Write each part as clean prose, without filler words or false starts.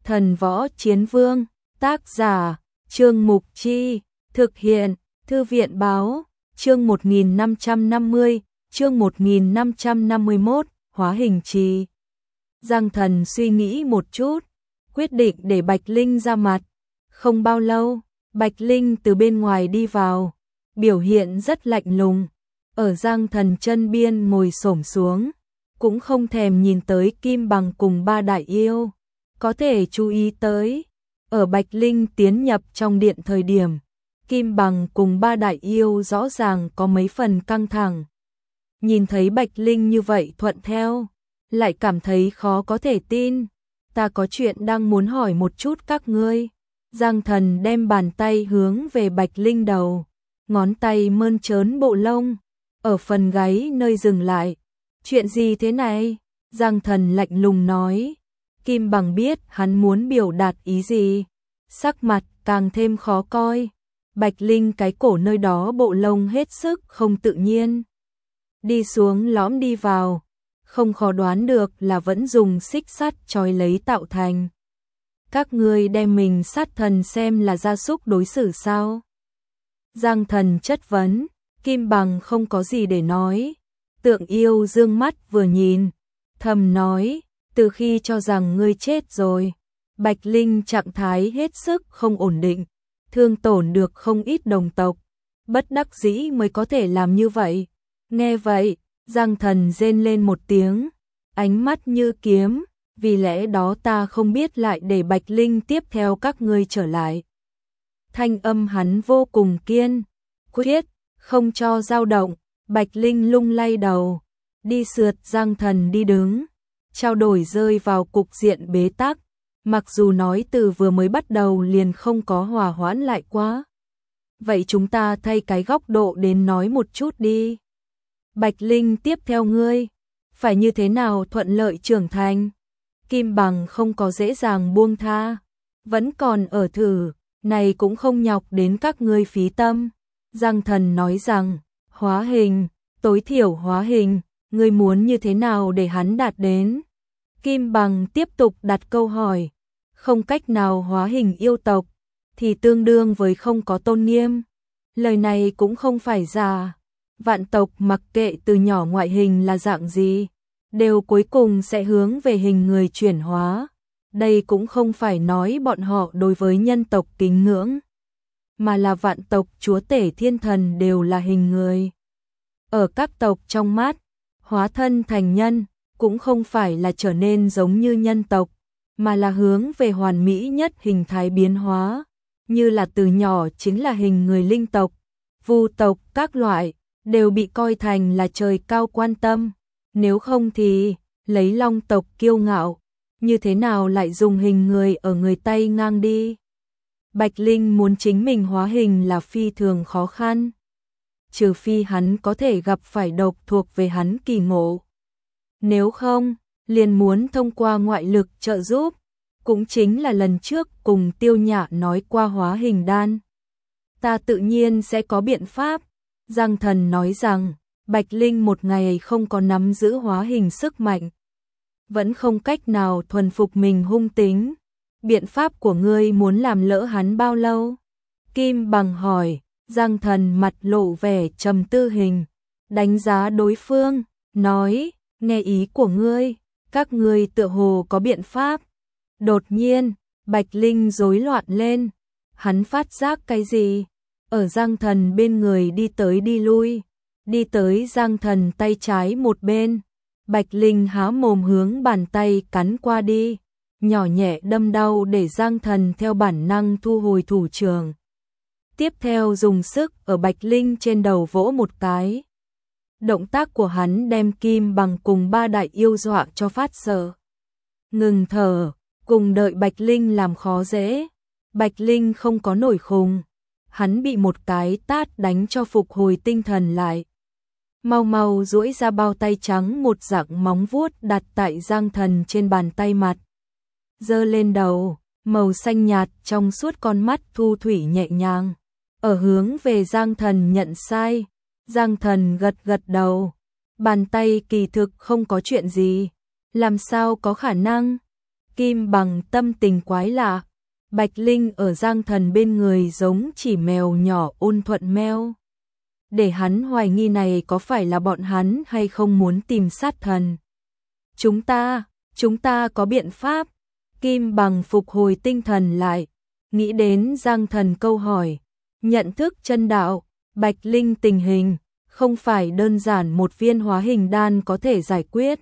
Thần Võ Chiến Vương, tác giả, Trương Mục Chi, thực hiện, Thư viện Báo, chương 1550, chương 1551, hóa hình trì. Giang Thần suy nghĩ một chút, quyết định để Bạch Linh ra mặt. Không bao lâu, Bạch Linh từ bên ngoài đi vào, biểu hiện rất lạnh lùng, ở Giang Thần chân biên ngồi xổm xuống, cũng không thèm nhìn tới Kim Bằng cùng ba đại yêu. Có thể chú ý tới, ở Bạch Linh tiến nhập trong điện thời điểm, Kim Bằng cùng ba đại yêu rõ ràng có mấy phần căng thẳng. Nhìn thấy Bạch Linh như vậy thuận theo, lại cảm thấy khó có thể tin. Ta có chuyện đang muốn hỏi một chút các ngươi. Giang Thần đem bàn tay hướng về Bạch Linh đầu, ngón tay mơn trớn bộ lông, ở phần gáy nơi dừng lại. Chuyện gì thế này? Giang Thần lạnh lùng nói. Kim Bằng biết hắn muốn biểu đạt ý gì, sắc mặt càng thêm khó coi. Bạch Linh cái cổ nơi đó bộ lông hết sức không tự nhiên. Đi xuống lõm đi vào, không khó đoán được là vẫn dùng xích sắt trói lấy tạo thành. Các ngươi đem mình sát thần xem là gia súc đối xử sao? Giang Thần chất vấn, Kim Bằng không có gì để nói. Tượng yêu dương mắt vừa nhìn, thầm nói, từ khi cho rằng ngươi chết rồi. Bạch Linh trạng thái hết sức không ổn định, thương tổn được không ít đồng tộc, bất đắc dĩ mới có thể làm như vậy. Nghe vậy, Giang Thần rên lên một tiếng, ánh mắt như kiếm, vì lẽ đó ta không biết lại để Bạch Linh tiếp theo các ngươi trở lại. Thanh âm hắn vô cùng kiên quyết, không cho dao động. Bạch Linh lung lay đầu, đi sượt Giang Thần đi đứng, trao đổi rơi vào cục diện bế tắc. Mặc dù nói từ vừa mới bắt đầu liền không có hòa hoãn lại quá. Vậy chúng ta thay cái góc độ đến nói một chút đi. Bạch Linh tiếp theo ngươi, phải như thế nào thuận lợi trưởng thành? Kim Bằng không có dễ dàng buông tha, vẫn còn ở thử, này cũng không nhọc đến các ngươi phí tâm. Giang Thần nói rằng, hóa hình, tối thiểu hóa hình, ngươi muốn như thế nào để hắn đạt đến? Kim Bằng tiếp tục đặt câu hỏi, không cách nào hóa hình yêu tộc, thì tương đương với không có tôn nghiêm. Lời này cũng không phải giả, vạn tộc mặc kệ từ nhỏ ngoại hình là dạng gì, đều cuối cùng sẽ hướng về hình người chuyển hóa. Đây cũng không phải nói bọn họ đối với nhân tộc kính ngưỡng, mà là vạn tộc chúa tể thiên thần đều là hình người. Ở các tộc trong mắt, hóa thân thành nhân cũng không phải là trở nên giống như nhân tộc, mà là hướng về hoàn mỹ nhất hình thái biến hóa, như là từ nhỏ chính là hình người linh tộc, vu tộc các loại, đều bị coi thành là trời cao quan tâm. Nếu không thì, lấy long tộc kiêu ngạo, như thế nào lại dùng hình người ở người Tây ngang đi? Bạch Linh muốn chính mình hóa hình là phi thường khó khăn, trừ phi hắn có thể gặp phải độc thuộc về hắn kỳ ngộ. Nếu không, liền muốn thông qua ngoại lực trợ giúp, cũng chính là lần trước cùng Tiêu Nhã nói qua hóa hình đan. Ta tự nhiên sẽ có biện pháp. Giang Thần nói rằng, Bạch Linh một ngày không có nắm giữ hóa hình sức mạnh, vẫn không cách nào thuần phục mình hung tính. Biện pháp của ngươi muốn làm lỡ hắn bao lâu? Kim Bằng hỏi. Giang Thần mặt lộ vẻ trầm tư hình, đánh giá đối phương, nói, nghe ý của ngươi, các ngươi tựa hồ có biện pháp. Đột nhiên, Bạch Linh rối loạn lên, hắn phát giác cái gì? Ở Giang Thần bên người đi tới đi lui, đi tới Giang Thần tay trái một bên, Bạch Linh há mồm hướng bàn tay cắn qua đi, nhỏ nhẹ đâm đau để Giang Thần theo bản năng thu hồi thủ trưởng. Tiếp theo dùng sức ở Bạch Linh trên đầu vỗ một cái. Động tác của hắn đem Kim Bằng cùng ba đại yêu dọa cho phát sợ. Ngừng thở, cùng đợi Bạch Linh làm khó dễ. Bạch Linh không có nổi khùng, hắn bị một cái tát đánh cho phục hồi tinh thần lại. Mau mau duỗi ra bao tay trắng một dạng móng vuốt đặt tại Giang Thần trên bàn tay mặt. Giơ lên đầu, màu xanh nhạt trong suốt con mắt thu thủy nhẹ nhàng, ở hướng về Giang Thần nhận sai. Giang Thần gật gật đầu, bàn tay kỳ thực không có chuyện gì, làm sao có khả năng? Kim Bằng tâm tình quái lạ. Bạch Linh ở Giang Thần bên người giống chỉ mèo nhỏ ôn thuận meo. Để hắn hoài nghi này có phải là bọn hắn hay không muốn tìm sát thần. Chúng ta có biện pháp. Kim Bằng phục hồi tinh thần lại, nghĩ đến Giang Thần câu hỏi, nhận thức chân đạo, Bạch Linh tình hình, không phải đơn giản một viên hóa hình đan có thể giải quyết.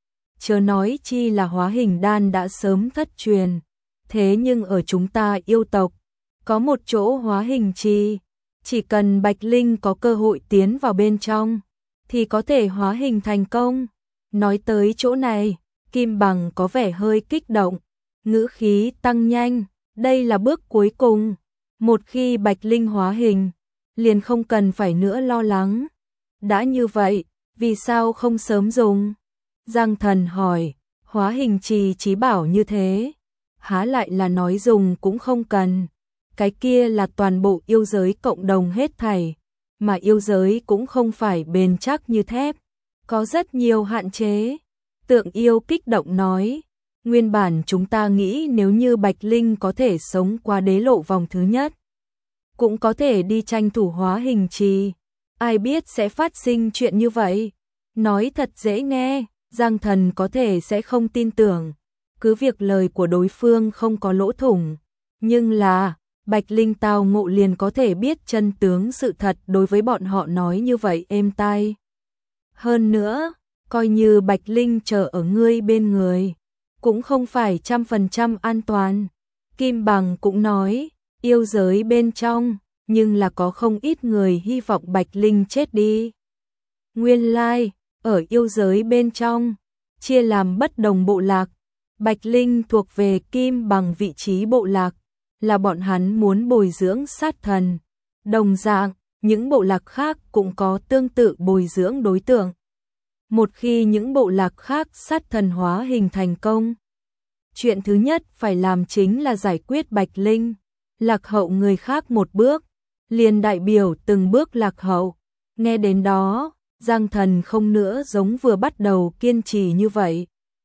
Chớ nói chi là hóa hình đan đã sớm thất truyền, thế nhưng ở chúng ta yêu tộc, có một chỗ hóa hình trì, chỉ cần Bạch Linh có cơ hội tiến vào bên trong, thì có thể hóa hình thành công. Nói tới chỗ này, Kim Bằng có vẻ hơi kích động, ngữ khí tăng nhanh, đây là bước cuối cùng. Một khi Bạch Linh hóa hình, liền không cần phải nữa lo lắng. Đã như vậy, vì sao không sớm dùng? Giang Thần hỏi, hóa hình trì chí bảo như thế, há lại là nói dùng cũng không cần. Cái kia là toàn bộ yêu giới cộng đồng hết thảy, mà yêu giới cũng không phải bền chắc như thép, có rất nhiều hạn chế. Tượng yêu kích động nói, nguyên bản chúng ta nghĩ nếu như Bạch Linh có thể sống qua đế lộ vòng thứ nhất, cũng có thể đi tranh thủ hóa hình trì, ai biết sẽ phát sinh chuyện như vậy. Nói thật dễ nghe, Giang Thần có thể sẽ không tin tưởng, cứ việc lời của đối phương không có lỗ thủng, nhưng là Bạch Linh tao ngộ liền có thể biết chân tướng sự thật đối với bọn họ nói như vậy êm tai. Hơn nữa, coi như Bạch Linh chờ ở ngươi bên người, cũng không phải 100% an toàn. Kim Bằng cũng nói, yêu giới bên trong, nhưng là có không ít người hy vọng Bạch Linh chết đi. Nguyên lai, ở yêu giới bên trong, chia làm bất đồng bộ lạc, Bạch Linh thuộc về Kim Bằng vị trí bộ lạc, là bọn hắn muốn bồi dưỡng sát thần. Đồng dạng, những bộ lạc khác cũng có tương tự bồi dưỡng đối tượng. Một khi những bộ lạc khác sát thần hóa hình thành công, chuyện thứ nhất phải làm chính là giải quyết Bạch Linh. Lạc hậu người khác một bước, liền đại biểu từng bước lạc hậu. Nghe đến đó, Giang Thần không nữa giống vừa bắt đầu kiên trì như vậy.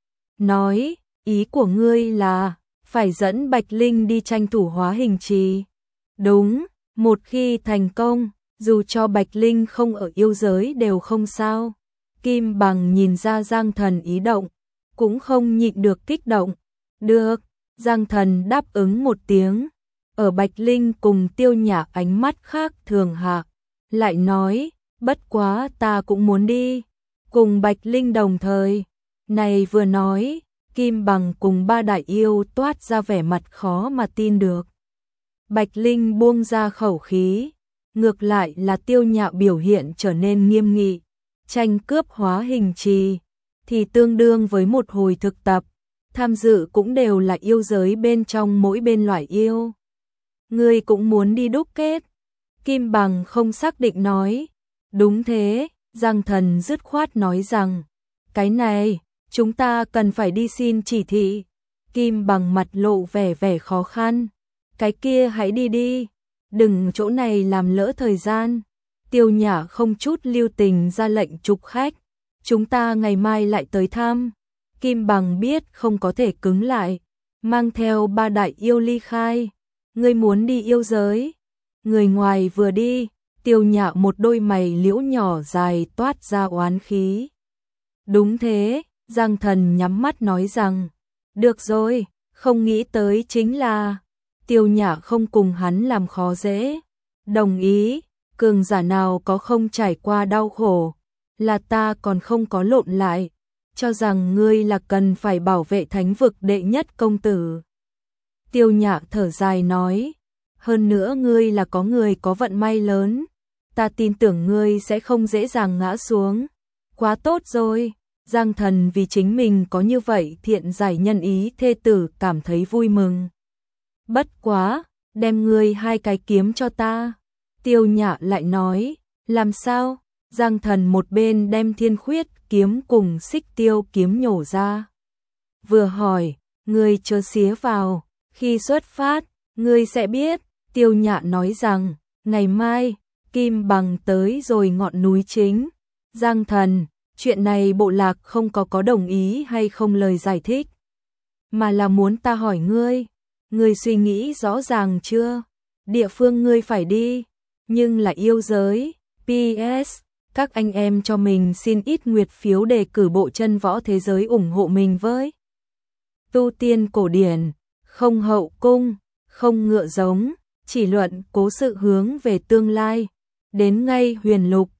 Nói, ý của ngươi là phải dẫn Bạch Linh đi tranh thủ hóa hình trì. Đúng, một khi thành công, dù cho Bạch Linh không ở yêu giới đều không sao. Kim Bằng nhìn ra Giang Thần ý động, cũng không nhịn được kích động. Được, Giang Thần đáp ứng một tiếng. Ở Bạch Linh cùng Tiêu Nhã ánh mắt khác thường hạ, lại nói, bất quá ta cũng muốn đi. Cùng Bạch Linh đồng thời, này vừa nói, Kim Bằng cùng ba đại yêu toát ra vẻ mặt khó mà tin được. Bạch Linh buông ra khẩu khí, ngược lại là Tiêu Nhã biểu hiện trở nên nghiêm nghị. Tranh cướp hóa hình trì thì tương đương với một hồi thực tập, tham dự cũng đều là yêu giới bên trong mỗi bên loại yêu. Ngươi cũng muốn đi đúc kết? Kim Bằng không xác định nói. Đúng thế, Giang Thần dứt khoát nói rằng, cái này, chúng ta cần phải đi xin chỉ thị. Kim Bằng mặt lộ vẻ khó khăn. Cái kia hãy đi đi, đừng chỗ này làm lỡ thời gian. Tiêu Nhã không chút lưu tình ra lệnh trục khách. Chúng ta ngày mai lại tới thăm. Kim Bằng biết không có thể cứng lại, mang theo ba đại yêu ly khai. Ngươi muốn đi yêu giới? Người ngoài vừa đi, Tiêu Nhã một đôi mày liễu nhỏ dài toát ra oán khí. Đúng thế, Giang Thần nhắm mắt nói rằng, được rồi, không nghĩ tới chính là, Tiêu Nhã không cùng hắn làm khó dễ. Đồng ý, cường giả nào có không trải qua đau khổ, là ta còn không có lộn lại, cho rằng ngươi là cần phải bảo vệ thánh vực đệ nhất công tử. Tiêu Nhã thở dài nói, hơn nữa ngươi là có người có vận may lớn, ta tin tưởng ngươi sẽ không dễ dàng ngã xuống. Quá tốt rồi, Giang Thần vì chính mình có như vậy thiện giải nhân ý thê tử cảm thấy vui mừng. Bất quá, đem ngươi hai cái kiếm cho ta. Tiêu Nhã lại nói, làm sao? Giang Thần một bên đem Thiên Khuyết kiếm cùng Xích Tiêu kiếm nhổ ra. Vừa hỏi, ngươi chớ xía vào, khi xuất phát, ngươi sẽ biết. Tiêu Nhã nói rằng, ngày mai, Kim Bằng tới rồi ngọn núi chính. Giang Thần, chuyện này bộ lạc không có đồng ý hay không lời giải thích. mà là muốn ta hỏi ngươi suy nghĩ rõ ràng chưa? Địa phương ngươi phải đi, nhưng là yêu giới. PS, các anh em cho mình xin ít nguyệt phiếu đề cử bộ chân võ thế giới ủng hộ mình với. Tu tiên cổ điển, không hậu cung, không ngựa giống, chỉ luận cố sự hướng về tương lai. Đến ngay huyền lục,